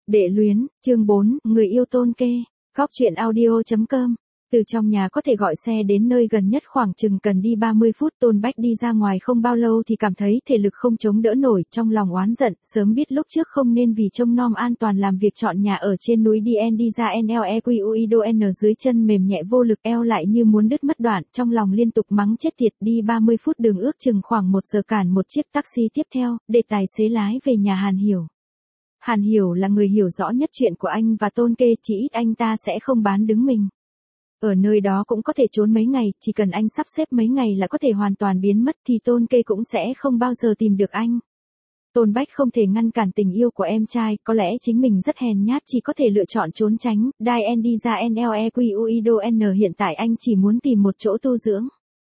Đệ luyến, chương 4, người yêu Tôn Kê. Góc truyện audio.com. Từ trong nhà có thể gọi xe đến nơi gần nhất khoảng chừng cần đi 30 phút. Tôn Bách đi ra ngoài không bao lâu thì cảm thấy thể lực không chống đỡ nổi, trong lòng oán giận, sớm biết lúc trước không nên vì trông nom an toàn làm việc chọn nhà ở trên núi đi ra NLEQUIDON dưới chân mềm nhẹ vô lực, eo lại như muốn đứt mất đoạn, trong lòng liên tục mắng chết tiệt. Đi 30 phút đường ước chừng khoảng 1 giờ cản một chiếc taxi tiếp theo, để tài xế lái về nhà Hàn Hiểu. Hàn Hiểu là người hiểu rõ nhất chuyện của anh và Tôn Kê, chỉ ít anh ta sẽ không bán đứng mình. Ở nơi đó cũng có thể trốn mấy ngày, chỉ cần anh sắp xếp mấy ngày là có thể hoàn toàn biến mất thì Tôn Kê cũng sẽ không bao giờ tìm được anh. Tôn Bách không thể ngăn cản tình yêu của em trai, có lẽ chính mình rất hèn nhát chỉ có thể lựa chọn trốn tránh. Đi ra NLEQUIDON hiện tại anh chỉ muốn tìm một chỗ tu dưỡng.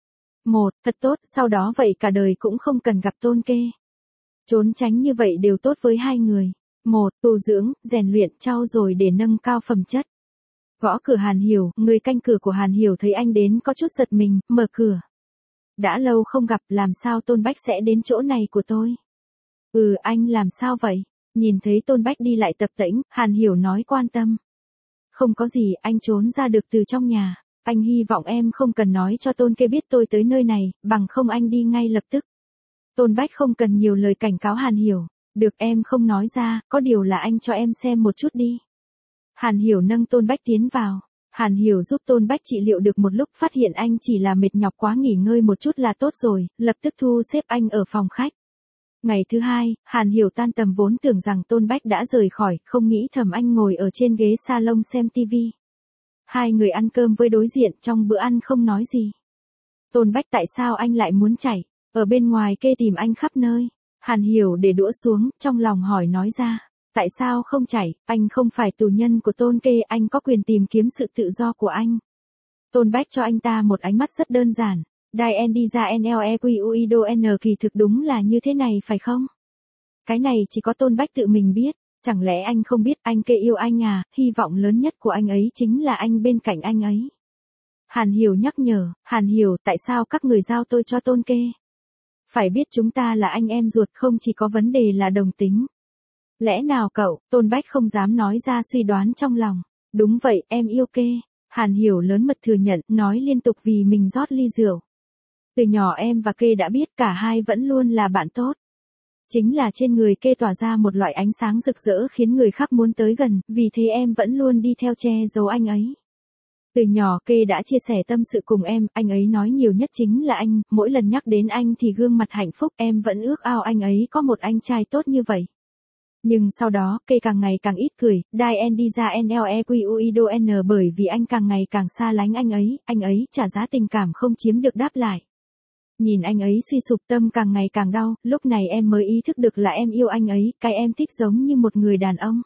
Thật tốt, sau đó vậy cả đời cũng không cần gặp Tôn Kê. Trốn tránh như vậy đều tốt với hai người. Tu dưỡng, rèn luyện, trau dồi để nâng cao phẩm chất. Gõ cửa Hàn Hiểu, người canh cửa của Hàn Hiểu thấy anh đến có chút giật mình, mở cửa. Đã lâu không gặp, làm sao Tôn Bách sẽ đến chỗ này của tôi? Anh làm sao vậy? Nhìn thấy Tôn Bách đi lại tập tễnh, Hàn Hiểu nói quan tâm. Không có gì, anh trốn ra được từ trong nhà. Anh hy vọng em không cần nói cho Tôn Kê biết tôi tới nơi này, bằng không anh đi ngay lập tức. Tôn Bách không cần nhiều lời cảnh cáo Hàn Hiểu. Được, em không nói ra, có điều là anh cho em xem một chút đi. Hàn Hiểu nâng Tôn Bách tiến vào. Hàn Hiểu giúp Tôn Bách trị liệu được một lúc, phát hiện anh chỉ là mệt nhọc quá, nghỉ ngơi một chút là tốt rồi, lập tức thu xếp anh ở phòng khách. Ngày thứ hai, Hàn Hiểu tan tầm vốn tưởng rằng Tôn Bách đã rời khỏi, không nghĩ thầm anh ngồi ở trên ghế salon xem tivi. Hai người ăn cơm với đối diện, trong bữa ăn không nói gì. Tôn Bách, tại sao anh lại muốn chạy? Ở bên ngoài Kê tìm anh khắp nơi. Hàn Hiểu để đũa xuống, trong lòng hỏi nói ra. Tại sao không chạy, anh không phải tù nhân của Tôn Kê, anh có quyền tìm kiếm sự tự do của anh. Tôn Bách cho anh ta một ánh mắt rất đơn giản. Đi ra NLEQUIDON kỳ thực đúng là như thế này phải không? Cái này chỉ có Tôn Bách tự mình biết, chẳng lẽ anh không biết anh Kê yêu anh à, hy vọng lớn nhất của anh ấy chính là anh bên cạnh anh ấy. Hàn Hiểu nhắc nhở, Hàn Hiểu, tại sao các người giao tôi cho Tôn Kê? Phải biết chúng ta là anh em ruột, không chỉ có vấn đề là đồng tính. Lẽ nào cậu? Tôn Bách không dám nói ra suy đoán trong lòng. Đúng vậy, em yêu Kê. Hàn Hiểu lớn mật thừa nhận, nói liên tục vì mình rót ly rượu. Từ nhỏ em và Kê đã biết, cả hai vẫn luôn là bạn tốt. Chính là trên người Kê tỏa ra một loại ánh sáng rực rỡ khiến người khác muốn tới gần, vì thế em vẫn luôn đi theo che giấu anh ấy. Từ nhỏ Kê đã chia sẻ tâm sự cùng em, anh ấy nói nhiều nhất chính là anh, mỗi lần nhắc đến anh thì gương mặt hạnh phúc, em vẫn ước ao anh ấy có một anh trai tốt như vậy. Nhưng sau đó, Kê càng ngày càng ít cười, đi ra NLEQUIDON bởi vì anh càng ngày càng xa lánh anh ấy trả giá tình cảm không chiếm được đáp lại. Nhìn anh ấy suy sụp, tâm càng ngày càng đau, lúc này em mới ý thức được là em yêu anh ấy, cái em thích giống như một người đàn ông.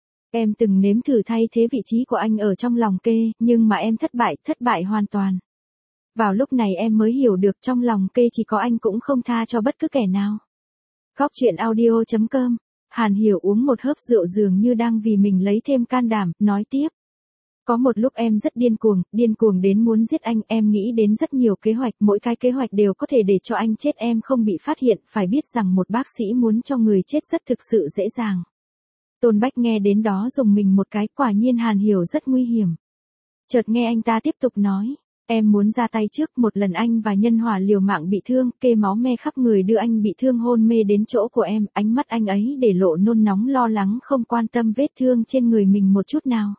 Em từng nếm thử thay thế vị trí của anh ở trong lòng Kê, nhưng mà em thất bại hoàn toàn. Vào lúc này em mới hiểu được trong lòng Kê chỉ có anh, cũng không tha cho bất cứ kẻ nào. Góc truyện audio.com. Hàn Hiểu uống một hớp rượu dường như đang vì mình lấy thêm can đảm, nói tiếp. Có một lúc em rất điên cuồng đến muốn giết anh, em nghĩ đến rất nhiều kế hoạch, mỗi cái kế hoạch đều có thể để cho anh chết, em không bị phát hiện, phải biết rằng một bác sĩ muốn cho người chết rất thực sự dễ dàng. Tôn Bách nghe đến đó rùng mình một cái, quả nhiên Hàn Hiểu rất nguy hiểm. Chợt nghe anh ta tiếp tục nói. Em muốn ra tay trước, một lần anh và Nhân Hòa liều mạng bị thương, Kê máu me khắp người đưa anh bị thương hôn mê đến chỗ của em, ánh mắt anh ấy để lộ nôn nóng lo lắng, không quan tâm vết thương trên người mình một chút nào.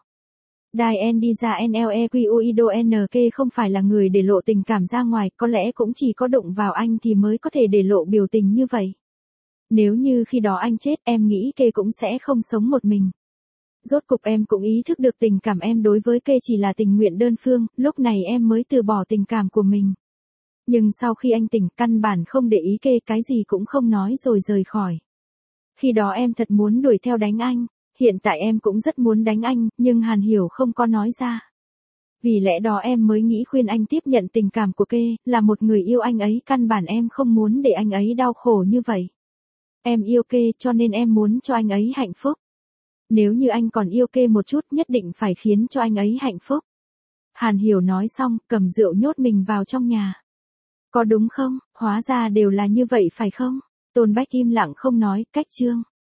Đi ra NLEQUIDON Kê không phải là người để lộ tình cảm ra ngoài, có lẽ cũng chỉ có đụng vào anh thì mới có thể để lộ biểu tình như vậy. Nếu như khi đó anh chết, em nghĩ Kê cũng sẽ không sống một mình. Rốt cục em cũng ý thức được tình cảm em đối với Kê chỉ là tình nguyện đơn phương, lúc này em mới từ bỏ tình cảm của mình. Nhưng sau khi anh tỉnh, căn bản không để ý Kê, cái gì cũng không nói rồi rời khỏi. Khi đó em thật muốn đuổi theo đánh anh, hiện tại em cũng rất muốn đánh anh, nhưng Hàn Hiểu không có nói ra. Vì lẽ đó em mới nghĩ khuyên anh tiếp nhận tình cảm của Kê, là một người yêu anh ấy, căn bản em không muốn để anh ấy đau khổ như vậy. Em yêu Kê cho nên em muốn cho anh ấy hạnh phúc. Nếu như anh còn yêu Kê một chút, nhất định phải khiến cho anh ấy hạnh phúc. Hàn Hiểu nói xong, cầm rượu nhốt mình vào trong nhà. Có đúng không? Hóa ra đều là như vậy phải không? Tôn Bách im lặng không nói, cách chương.